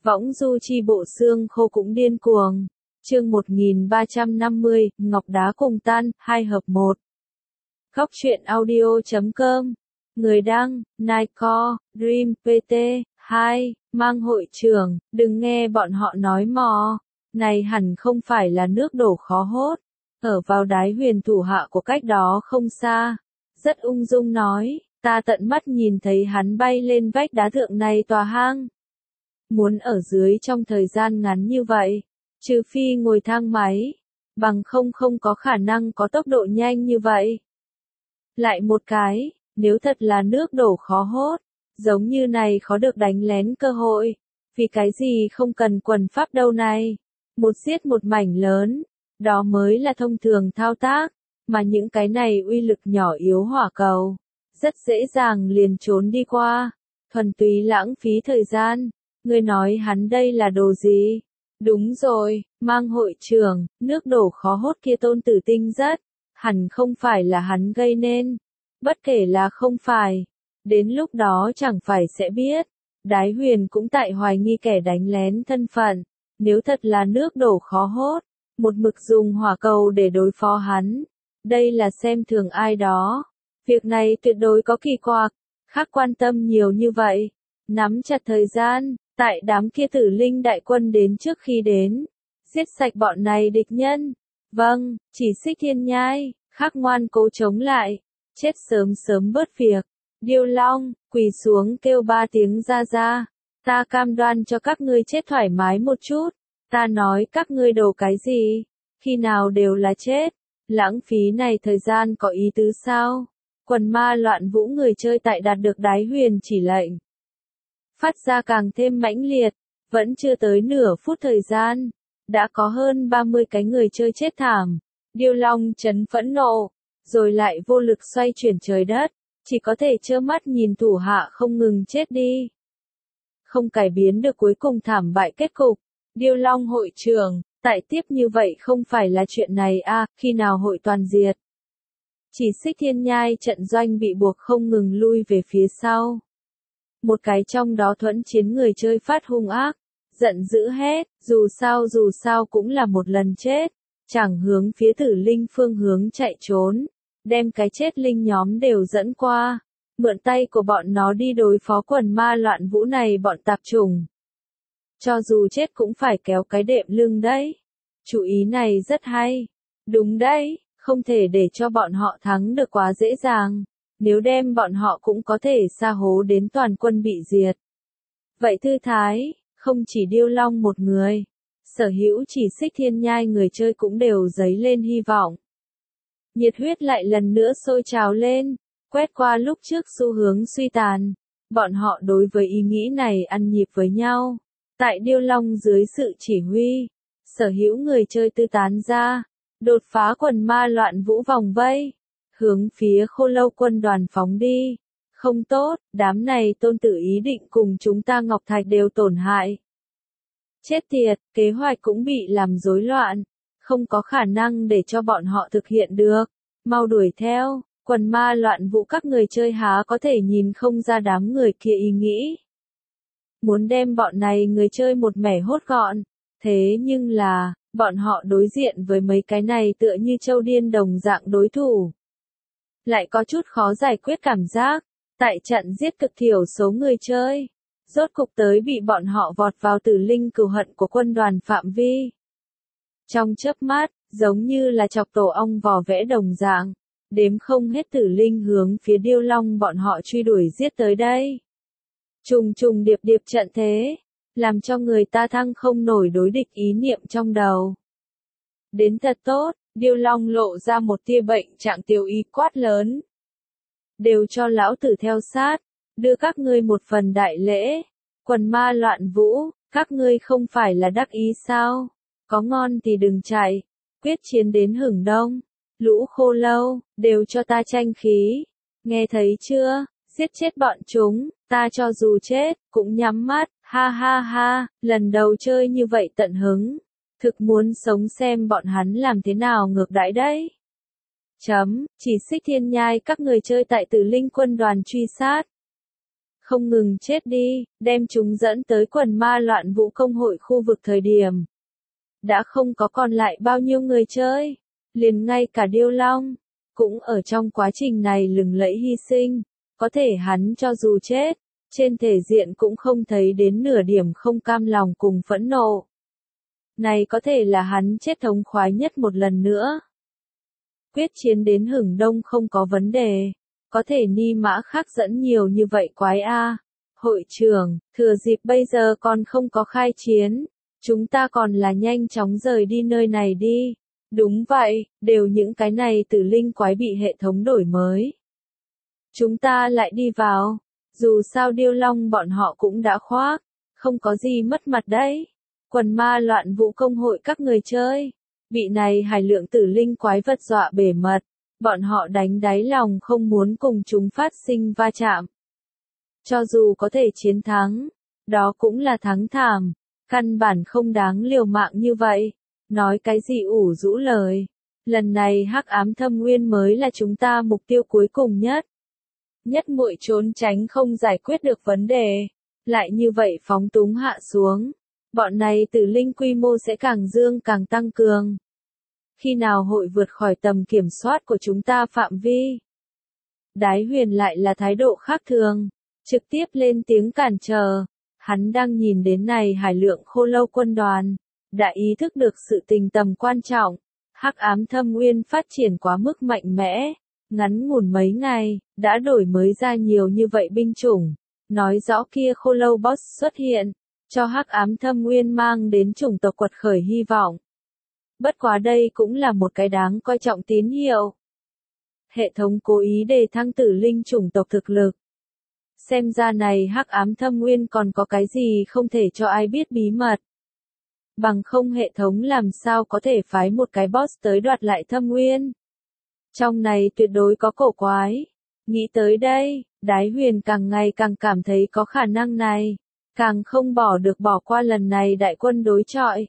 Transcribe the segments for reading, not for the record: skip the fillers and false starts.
Võng du chi bộ xương khô cũng điên cuồng. Chương 1350, Ngọc đá cùng tan, 2 hợp 1. Góc truyện audio.com. Người đăng, Nightcore, Dream PT, 2, mang hội trưởng, đừng nghe bọn họ nói mò. Này hẳn không phải là nước đổ khó hốt. Ở vào đái huyền thủ hạ của cách đó không xa. Rất ung dung nói, ta tận mắt nhìn thấy hắn bay lên vách đá thượng này tòa hang. Muốn ở dưới trong thời gian ngắn như vậy, trừ phi ngồi thang máy, bằng không có khả năng có tốc độ nhanh như vậy. Lại một cái, nếu thật là nước đổ khó hốt, giống như này khó được đánh lén cơ hội, vì cái gì không cần quần pháp đâu này, một giết một mảnh lớn, đó mới là thông thường thao tác, mà những cái này uy lực nhỏ yếu hỏa cầu, rất dễ dàng liền trốn đi qua, thuần túy lãng phí thời gian. Ngươi nói hắn đây là đồ gì? Đúng rồi, mang hội trưởng, nước đổ khó hốt kia Tôn Tử Tinh rất, hẳn không phải là hắn gây nên. Bất kể là không phải, đến lúc đó chẳng phải sẽ biết. Đái huyền cũng tại hoài nghi kẻ đánh lén thân phận, nếu thật là nước đổ khó hốt, một mực dùng hỏa cầu để đối phó hắn. Đây là xem thường ai đó. Việc này tuyệt đối có kỳ quặc, khác quan tâm nhiều như vậy. Nắm chặt thời gian. Tại đám kia tử linh đại quân đến trước khi đến, giết sạch bọn này địch nhân. Vâng, chỉ Xích Thiên Nhai, khắc ngoan cố chống lại, chết sớm bớt việc. Điêu Long, quỳ xuống kêu 3 tiếng ra. Ta cam đoan cho các ngươi chết thoải mái một chút. Ta nói các ngươi đồ cái gì, khi nào đều là chết. Lãng phí này thời gian có ý tứ sao? Quần ma loạn vũ người chơi tại đạt được đái huyền chỉ lệnh. Phát ra càng thêm mãnh liệt, vẫn chưa tới nửa phút thời gian, đã có hơn 30 cái người chơi chết thảm. Điêu Long chấn phẫn nộ, rồi lại vô lực xoay chuyển trời đất, chỉ có thể trơ mắt nhìn thủ hạ không ngừng chết đi. Không cải biến được cuối cùng thảm bại kết cục. Điêu Long hội trưởng, tại tiếp như vậy không phải là chuyện này à, khi nào hội toàn diệt. Chỉ Xích Thiên Nhai trận doanh bị buộc không ngừng lui về phía sau. Một cái trong đó thuẫn chiến người chơi phát hung ác, giận dữ hét, dù sao cũng là một lần chết, chẳng hướng phía tử linh phương hướng chạy trốn, đem cái chết linh nhóm đều dẫn qua, mượn tay của bọn nó đi đối phó quần ma loạn vũ này bọn tạp chủng. Cho dù chết cũng phải kéo cái đệm lưng đấy. Chủ ý này rất hay. Đúng đấy, không thể để cho bọn họ thắng được quá dễ dàng. Nếu đem bọn họ cũng có thể sa hố đến toàn quân bị diệt. Vậy thư thái, không chỉ Điêu Long một người, sở hữu chỉ Xích Thiên Nhai người chơi cũng đều dấy lên hy vọng. Nhiệt huyết lại lần nữa sôi trào lên, quét qua lúc trước xu hướng suy tàn. Bọn họ đối với ý nghĩ này ăn nhịp với nhau. Tại Điêu Long dưới sự chỉ huy, sở hữu người chơi tư tán ra, đột phá quần ma loạn vũ vòng vây. Hướng phía Khô Lâu quân đoàn phóng đi. Không tốt, đám này Tôn Tử ý định cùng chúng ta Ngọc Thạch đều tổn hại. Chết tiệt, kế hoạch cũng bị làm rối loạn. Không có khả năng để cho bọn họ thực hiện được. Mau đuổi theo, quần ma loạn vũ các người chơi há có thể nhìn không ra đám người kia ý nghĩ. Muốn đem bọn này người chơi một mẻ hốt gọn. Thế nhưng là, bọn họ đối diện với mấy cái này tựa như châu điên đồng dạng đối thủ. Lại có chút khó giải quyết cảm giác, tại trận giết cực thiểu số người chơi, rốt cục tới bị bọn họ vọt vào tử linh cừu hận của quân đoàn phạm vi. Trong chớp mắt, giống như là chọc tổ ong vò vẽ đồng dạng, đếm không hết tử linh hướng phía Điêu Long bọn họ truy đuổi giết tới đây. Trùng điệp trận thế, làm cho người ta thăng không nổi đối địch ý niệm trong đầu. Đến thật tốt. Điêu Long lộ ra một tia bệnh trạng tiêu ý quát lớn. Đều cho lão tử theo sát, đưa các ngươi một phần đại lễ. Quần ma loạn vũ, các ngươi không phải là đắc ý sao? Có ngon thì đừng chạy, quyết chiến đến hửng đông. Lũ Khô Lâu, đều cho ta tranh khí. Nghe thấy chưa? Giết chết bọn chúng, ta cho dù chết, cũng nhắm mắt, ha, lần đầu chơi như vậy tận hứng. Thực muốn sống xem bọn hắn làm thế nào ngược đãi đấy. Chỉ Xích Thiên Nhai các người chơi tại tử linh quân đoàn truy sát. không ngừng chết đi, đem chúng dẫn tới quần ma loạn vũ công hội khu vực thời điểm. Đã không có còn lại bao nhiêu người chơi, liền ngay cả Điêu Long, cũng ở trong quá trình này lừng lẫy hy sinh, có thể hắn cho dù chết, trên thể diện cũng không thấy đến nửa điểm không cam lòng cùng phẫn nộ. Này có thể là hắn chết thống khoái nhất một lần nữa. Quyết chiến đến hừng đông không có vấn đề, có thể ni mã khác dẫn nhiều như vậy quái a. Hội trưởng, thừa dịp bây giờ còn không có khai chiến, chúng ta còn là nhanh chóng rời đi nơi này đi. Đúng vậy, đều những cái này tử linh quái bị hệ thống đổi mới. Chúng ta lại đi vào, dù sao Điêu Long bọn họ cũng đã khoác, không có gì mất mặt đấy. Quần ma loạn vũ công hội các người chơi, bị này hải lượng tử linh quái vật dọa bể mật, bọn họ đánh đáy lòng không muốn cùng chúng phát sinh va chạm. Cho dù có thể chiến thắng, đó cũng là thắng thảm, căn bản không đáng liều mạng như vậy. Nói cái gì ủ rũ lời. Lần này hắc ám thâm nguyên mới là chúng ta mục tiêu cuối cùng nhất. Nhất muội trốn tránh không giải quyết được vấn đề. Lại như vậy phóng túng hạ xuống. Bọn này tử linh quy mô sẽ càng dương càng tăng cường. Khi nào hội vượt khỏi tầm kiểm soát của chúng ta phạm vi. Đái Huyền lại là thái độ khác thường. Trực tiếp lên tiếng cản trở. Hắn đang nhìn đến này hải lượng khô lâu quân đoàn. Đã ý thức được sự tình tầm quan trọng, hắc ám thâm nguyên phát triển quá mức mạnh mẽ, ngắn ngủn mấy ngày, đã đổi mới ra nhiều như vậy binh chủng, nói rõ kia khô lâu boss xuất hiện, cho hắc ám thâm nguyên mang đến chủng tộc quật khởi hy vọng. Bất quá đây cũng là một cái đáng coi trọng tín hiệu. Hệ thống cố ý đề thăng tử linh chủng tộc thực lực. Xem ra này hắc ám thâm nguyên còn có cái gì không thể cho ai biết bí mật. Bằng không hệ thống làm sao có thể phái một cái boss tới đoạt lại thâm nguyên. Trong này tuyệt đối có cổ quái. Nghĩ tới đây, Đái Huyền càng ngày càng cảm thấy có khả năng này. Càng không bỏ được bỏ qua lần này đại quân đối chọi.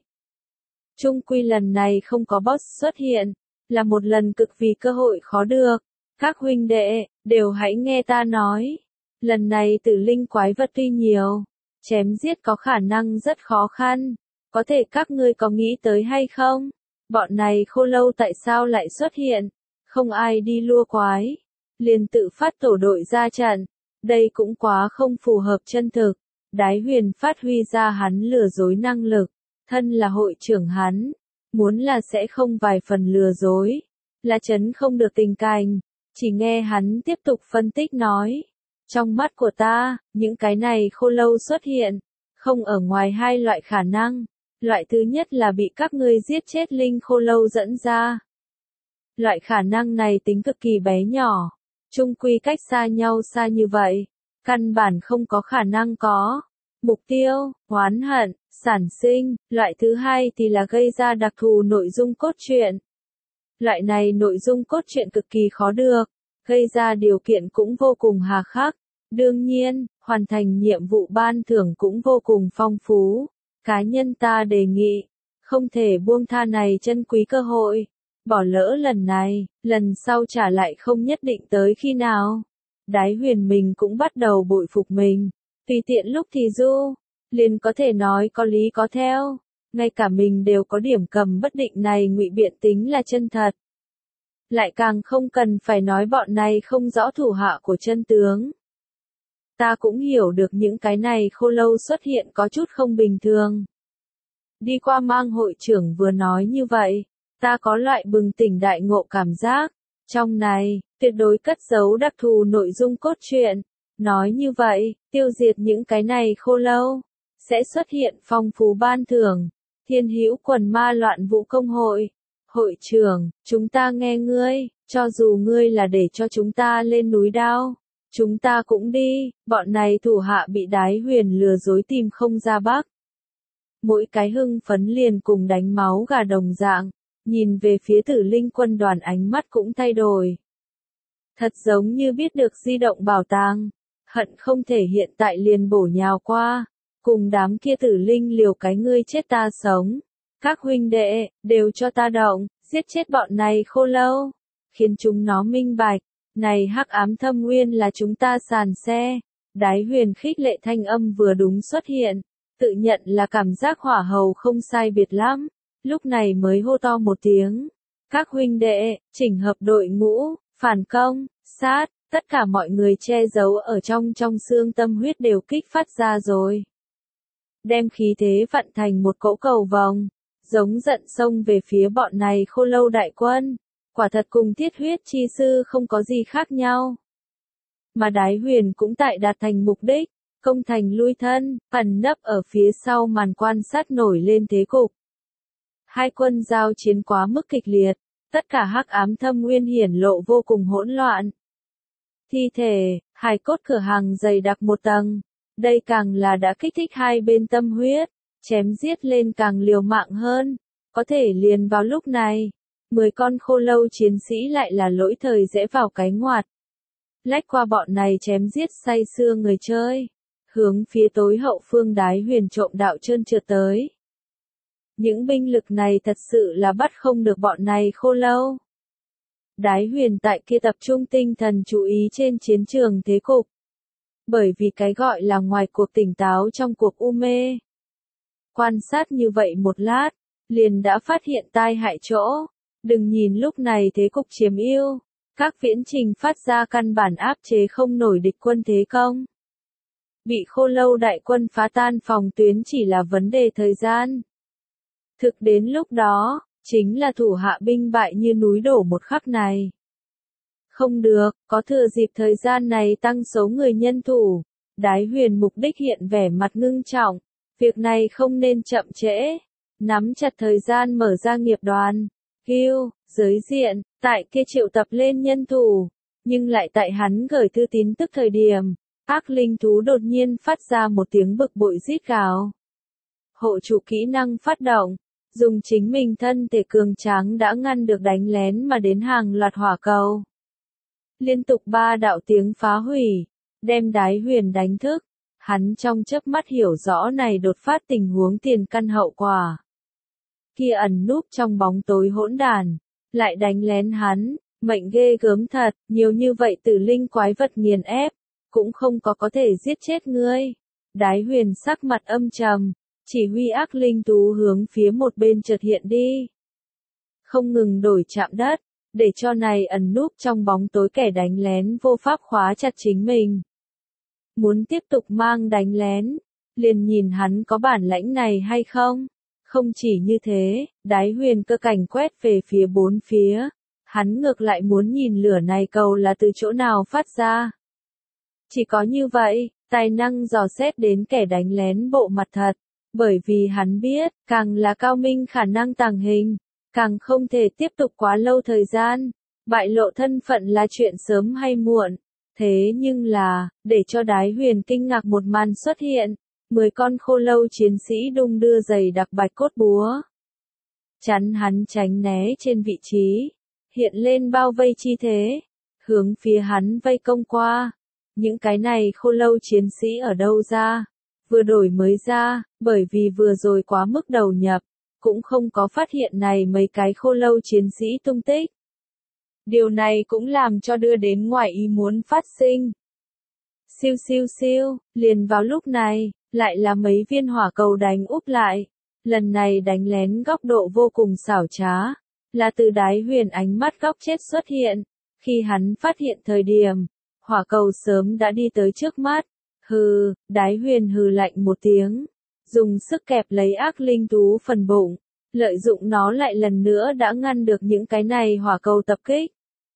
Chung quy lần này không có boss xuất hiện, là một lần cực vì cơ hội khó được. Các huynh đệ, đều hãy nghe ta nói. Lần này tử linh quái vật tuy nhiều, chém giết có khả năng rất khó khăn. Có thể các ngươi có nghĩ tới hay không? Bọn này khô lâu tại sao lại xuất hiện? Không ai đi lua quái. Liền tự phát tổ đội ra trận. Đây cũng quá không phù hợp chân thực. Đái Huyền phát huy ra hắn lừa dối năng lực. Thân là hội trưởng hắn. Muốn là sẽ không vài phần lừa dối. Là chấn không được tình cảnh. Chỉ nghe hắn tiếp tục phân tích nói. Trong mắt của ta, những cái này khô lâu xuất hiện. Không ở ngoài hai loại khả năng. Loại thứ nhất là bị các ngươi giết chết linh khô lâu dẫn ra. Loại khả năng này tính cực kỳ bé nhỏ. Chung quy cách xa nhau xa như vậy. Căn bản không có khả năng có. Mục tiêu, oán hận, sản sinh. Loại thứ hai thì là gây ra đặc thù nội dung cốt truyện. Loại này nội dung cốt truyện cực kỳ khó được. Gây ra điều kiện cũng vô cùng hà khắc. Đương nhiên, hoàn thành nhiệm vụ ban thưởng cũng vô cùng phong phú. Cá nhân ta đề nghị, không thể buông tha này chân quý cơ hội. Bỏ lỡ lần này, lần sau trả lại không nhất định tới khi nào. Đái Huyền mình cũng bắt đầu bội phục mình. Tùy tiện lúc thì du, liền có thể nói có lý có theo. Ngay cả mình đều có điểm cầm bất định này ngụy biện tính là chân thật. Lại càng không cần phải nói bọn này không rõ thủ hạ của chân tướng. Ta cũng hiểu được những cái này khô lâu xuất hiện có chút không bình thường. Đi qua mang hội trưởng vừa nói như vậy, ta có loại bừng tỉnh đại ngộ cảm giác. Trong này, tuyệt đối cất giấu đặc thù nội dung cốt truyện. Nói như vậy, tiêu diệt những cái này khô lâu, sẽ xuất hiện phong phú ban thưởng. Thiên hữu quần ma loạn vũ công hội. Hội trưởng, chúng ta nghe ngươi, cho dù ngươi là để cho chúng ta lên núi đao. Chúng ta cũng đi, bọn này thủ hạ bị Đái Huyền lừa dối tìm không ra bắc. Mỗi cái hưng phấn liền cùng đánh máu gà đồng dạng, nhìn về phía tử linh quân đoàn ánh mắt cũng thay đổi. Thật giống như biết được di động bảo tàng, hận không thể hiện tại liền bổ nhào qua, cùng đám kia tử linh liều cái ngươi chết ta sống. Các huynh đệ, đều cho ta động, giết chết bọn này khô lâu, khiến chúng nó minh bạch. Này hắc ám thâm nguyên là chúng ta sàn xe, Đái Huyền khích lệ thanh âm vừa đúng xuất hiện, tự nhận là cảm giác hỏa hầu không sai biệt lắm, lúc này mới hô to một tiếng. Các huynh đệ, chỉnh hợp đội ngũ, phản công, sát, tất cả mọi người che giấu ở trong xương tâm huyết đều kích phát ra rồi. Đem khí thế vận thành một cỗ cầu vòng, giống giận xông về phía bọn này Khô Lâu đại quân, quả thật cùng Thiết Huyết chi sư không có gì khác nhau. Mà Đái Huyền cũng tại đạt thành mục đích, công thành lui thân, ẩn nấp ở phía sau màn quan sát nổi lên thế cục. Hai quân giao chiến quá mức kịch liệt, tất cả hắc ám thâm nguyên hiển lộ vô cùng hỗn loạn. Thi thể, hài cốt cửa hàng dày đặc một tầng, đây càng là đã kích thích hai bên tâm huyết, chém giết lên càng liều mạng hơn, có thể liền vào lúc này, 10 con Khô Lâu chiến sĩ lại là lỗi thời rẽ vào cái ngoặt. Lách qua bọn này chém giết say sưa người chơi, hướng phía tối hậu phương Đái Huyền trộm đạo trơn trượt tới. Những binh lực này thật sự là bắt không được bọn này Khô Lâu. Đái Huyền tại kia tập trung tinh thần chú ý trên chiến trường thế cục. Bởi vì cái gọi là ngoài cuộc tỉnh táo trong cuộc u mê. Quan sát như vậy một lát, liền đã phát hiện tai hại chỗ. Đừng nhìn lúc này thế cục chiếm ưu, các viễn trình phát ra căn bản áp chế không nổi địch quân thế công. Bị Khô Lâu đại quân phá tan phòng tuyến chỉ là vấn đề thời gian. Thực đến lúc đó, chính là thủ hạ binh bại như núi đổ một khắc này. Không được, có thừa dịp thời gian này tăng số người nhân thủ. Đái Huyền mục đích hiện vẻ mặt ngưng trọng. Việc này không nên chậm trễ. Nắm chặt thời gian mở ra nghiệp đoàn. Hưu, giới diện, tại kia triệu tập lên nhân thủ. Nhưng lại tại hắn gửi thư tín tức thời điểm. Ác linh thú đột nhiên phát ra một tiếng bực bội rít gào. Hộ chủ kỹ năng phát động. Dùng chính mình thân thể cường tráng đã ngăn được đánh lén mà đến hàng loạt hỏa cầu. Liên tục 3 đạo tiếng phá hủy, đem Đái Huyền đánh thức. Hắn trong chớp mắt hiểu rõ này đột phát tình huống tiền căn hậu quả. Kia ẩn núp trong bóng tối hỗn đàn, lại đánh lén hắn, mệnh ghê gớm thật, nhiều như vậy tử linh quái vật nghiền ép, cũng không có thể giết chết ngươi. Đái Huyền sắc mặt âm trầm, chỉ huy ác linh thú hướng phía một bên chợt hiện đi. Không ngừng đổi chạm đất, để cho này ẩn núp trong bóng tối kẻ đánh lén vô pháp khóa chặt chính mình. Muốn tiếp tục mang đánh lén, liền nhìn hắn có bản lãnh này hay không. Không chỉ như thế, Đái Huyền cơ cảnh quét về phía bốn phía. Hắn ngược lại muốn nhìn lửa này cầu là từ chỗ nào phát ra. Chỉ có như vậy, tài năng dò xét đến kẻ đánh lén bộ mặt thật. Bởi vì hắn biết, càng là cao minh khả năng tàng hình, càng không thể tiếp tục quá lâu thời gian. Bại lộ thân phận là chuyện sớm hay muộn. Thế nhưng là, để cho Đái Huyền kinh ngạc một màn xuất hiện. 10 con Khô Lâu chiến sĩ đung đưa dày đặc bạch cốt búa. Chắn hắn tránh né trên vị trí. Hiện lên bao vây chi thế. Hướng phía hắn vây công qua. Những cái này Khô Lâu chiến sĩ ở đâu ra? Vừa đổi mới ra, bởi vì vừa rồi quá mức đầu nhập. Cũng không có phát hiện này mấy cái Khô Lâu chiến sĩ tung tích. Điều này cũng làm cho đưa đến ngoài ý muốn phát sinh. Siêu siêu siêu, liền vào lúc này, lại là mấy viên hỏa cầu đánh úp lại. Lần này đánh lén góc độ vô cùng xảo trá, là từ Đái Huyền ánh mắt góc chết xuất hiện. Khi hắn phát hiện thời điểm, hỏa cầu sớm đã đi tới trước mắt. Hừ, Đái Huyền hừ lạnh một tiếng, dùng sức kẹp lấy ác linh thú phần bụng, lợi dụng nó lại lần nữa đã ngăn được những cái này hỏa cầu tập kích.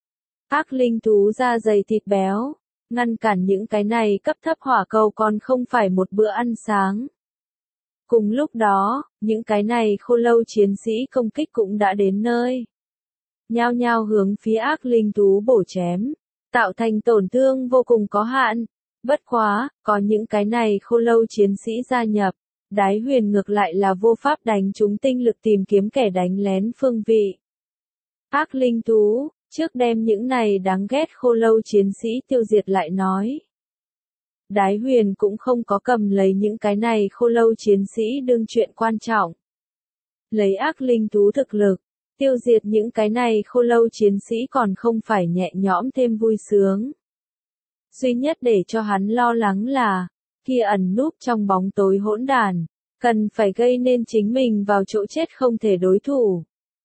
Ác linh thú da dày thịt béo, ngăn cản những cái này cấp thấp hỏa cầu còn không phải một bữa ăn sáng. Cùng lúc đó, những cái này Khô Lâu chiến sĩ công kích cũng đã đến nơi. Nhao nhao hướng phía ác linh thú bổ chém, tạo thành tổn thương vô cùng có hạn. Bất quá, có những cái này Khô Lâu chiến sĩ gia nhập, Đái Huyền ngược lại là vô pháp đánh trúng tinh lực tìm kiếm kẻ đánh lén phương vị. Ác linh thú, trước đem những này đáng ghét Khô Lâu chiến sĩ tiêu diệt lại nói. Đái Huyền cũng không có cầm lấy những cái này Khô Lâu chiến sĩ đương chuyện quan trọng. Lấy ác linh thú thực lực, tiêu diệt những cái này Khô Lâu chiến sĩ còn không phải nhẹ nhõm thêm vui sướng. Duy nhất để cho hắn lo lắng là, kia ẩn núp trong bóng tối hỗn đản, cần phải gây nên chính mình vào chỗ chết không thể đối thủ.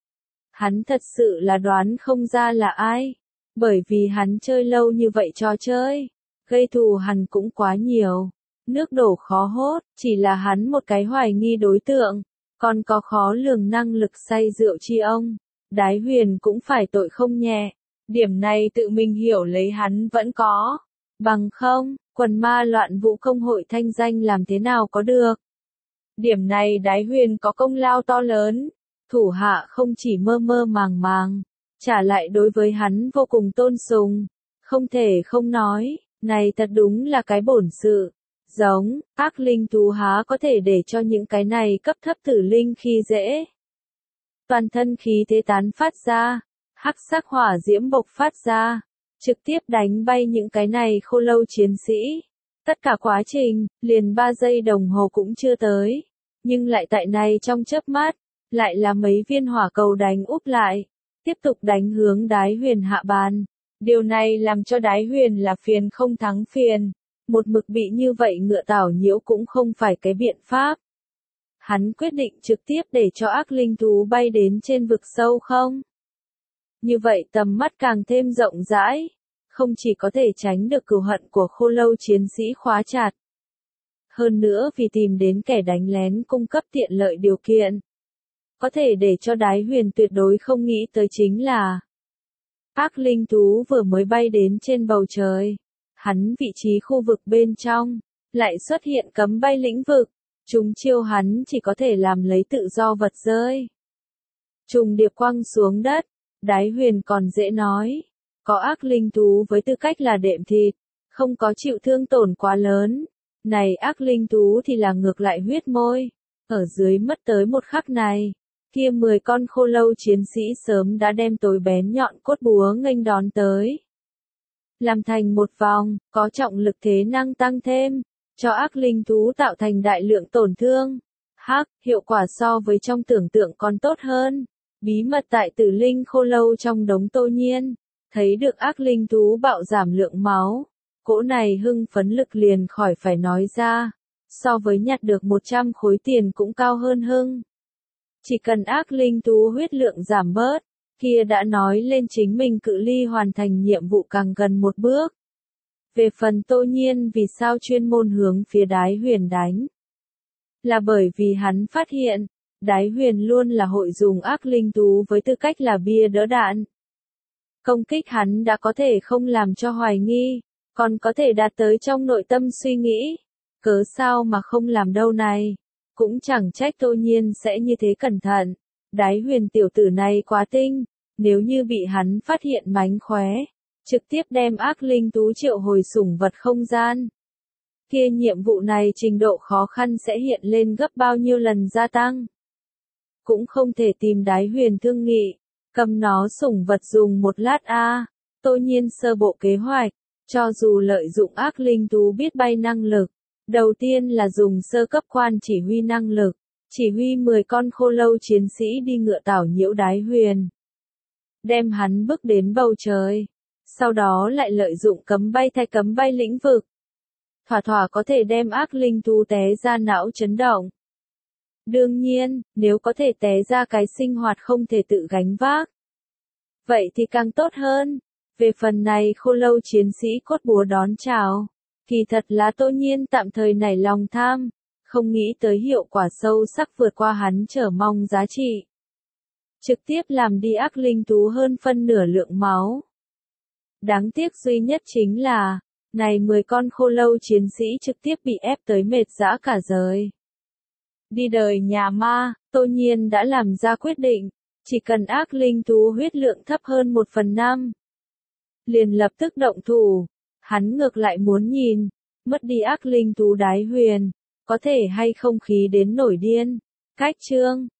Hắn thật sự là đoán không ra là ai, bởi vì hắn chơi lâu như vậy trò chơi, gây thù hằn cũng quá nhiều, nước đổ khó hốt, chỉ là hắn một cái hoài nghi đối tượng, còn có khó lường năng lực say rượu chi ông, Đái Huyền cũng phải tội không nhẹ, điểm này tự mình hiểu lấy hắn vẫn có, bằng không, quần ma loạn vũ công hội thanh danh làm thế nào có được. Điểm này Đái Huyền có công lao to lớn, thủ hạ không chỉ mơ mơ màng màng, trả lại đối với hắn vô cùng tôn sùng, không thể không nói, này thật đúng là cái bổn sự. Giống, ác linh thú há có thể để cho những cái này cấp thấp tử linh khi dễ. Toàn thân khí thế tán phát ra, hắc sắc hỏa diễm bộc phát ra, trực tiếp đánh bay những cái này khô lâu chiến sĩ. Tất cả quá trình, liền 3 giây đồng hồ cũng chưa tới, nhưng lại tại này trong chớp mắt, lại là mấy viên hỏa cầu đánh úp lại, tiếp tục đánh hướng Đái Huyền hạ bàn. Điều này làm cho Đái Huyền là phiền không thắng phiền. Một mực bị như vậy ngựa tảo nhiễu cũng không phải cái biện pháp. Hắn quyết định trực tiếp để cho ác linh thú bay đến trên vực sâu không. Như vậy tầm mắt càng thêm rộng rãi, không chỉ có thể tránh được cừu hận của khô lâu chiến sĩ khóa chặt. Hơn nữa vì tìm đến kẻ đánh lén cung cấp tiện lợi điều kiện. Có thể để cho Đái Huyền tuyệt đối không nghĩ tới chính là ác linh thú vừa mới bay đến trên bầu trời. Hắn vị trí khu vực bên trong, lại xuất hiện cấm bay lĩnh vực, chúng chiêu hắn chỉ có thể làm lấy tự do vật rơi. Trùng điệp quăng xuống đất, Đái Huyền còn dễ nói, có ác linh thú với tư cách là đệm thịt, không có chịu thương tổn quá lớn, này ác linh thú thì là ngược lại huyết môi, ở dưới mất tới một khắc này, kia 10 con khô lâu chiến sĩ sớm đã đem tối bén nhọn cốt búa nghênh đón tới. Làm thành một vòng, có trọng lực thế năng tăng thêm, cho ác linh thú tạo thành đại lượng tổn thương. Hiệu quả so với trong tưởng tượng còn tốt hơn. Bí mật tại Tử Linh khô lâu trong đống Tô Nhiên, thấy được ác linh thú bạo giảm lượng máu. Cỗ này hưng phấn lực liền khỏi phải nói ra, so với nhặt được 100 khối tiền cũng cao hơn hưng. Chỉ cần ác linh thú huyết lượng giảm bớt, kia đã nói lên chính mình cự ly hoàn thành nhiệm vụ càng gần một bước. Về phần Tô Nhiên vì sao chuyên môn hướng phía Đái Huyền đánh? Là bởi vì hắn phát hiện, Đái Huyền luôn là hội dùng ác linh thú với tư cách là bia đỡ đạn. Công kích hắn đã có thể không làm cho hoài nghi, còn có thể đạt tới trong nội tâm suy nghĩ. Cớ sao mà không làm đâu này? Cũng chẳng trách Tô Nhiên sẽ như thế cẩn thận. Đái Huyền tiểu tử này quá tinh, nếu như bị hắn phát hiện mánh khóe, trực tiếp đem ác linh thú triệu hồi sủng vật không gian. Kia nhiệm vụ này trình độ khó khăn sẽ hiện lên gấp bao nhiêu lần gia tăng. Cũng không thể tìm Đái Huyền thương nghị, cầm nó sủng vật dùng một lát Tô Nhiên sơ bộ kế hoạch, cho dù lợi dụng ác linh thú biết bay năng lực. Đầu tiên là dùng sơ cấp quan chỉ huy năng lực, chỉ huy 10 con khô lâu chiến sĩ đi ngựa tảo nhiễu Đái Huyền. Đem hắn bước đến bầu trời, sau đó lại lợi dụng cấm bay thay cấm bay lĩnh vực. Thỏa thỏa có thể đem ác linh thú té ra não chấn động. Đương nhiên, nếu có thể té ra cái sinh hoạt không thể tự gánh vác. Vậy thì càng tốt hơn. Về phần này khô lâu chiến sĩ cốt búa đón chào. Kỳ thật là Tô Nhiên tạm thời nảy lòng tham, không nghĩ tới hiệu quả sâu sắc vượt qua hắn chờ mong giá trị. Trực tiếp làm đi ác linh thú hơn phân nửa lượng máu. Đáng tiếc duy nhất chính là, này 10 con khô lâu chiến sĩ trực tiếp bị ép tới mệt dã cả rời. Đi đời nhà ma, Tô Nhiên đã làm ra quyết định, chỉ cần ác linh thú huyết lượng thấp hơn 1/5. Liền lập tức động thủ. Hắn ngược lại muốn nhìn, mất đi ác linh thú Đái Huyền, có thể hay không khí đến nổi điên. Cách chương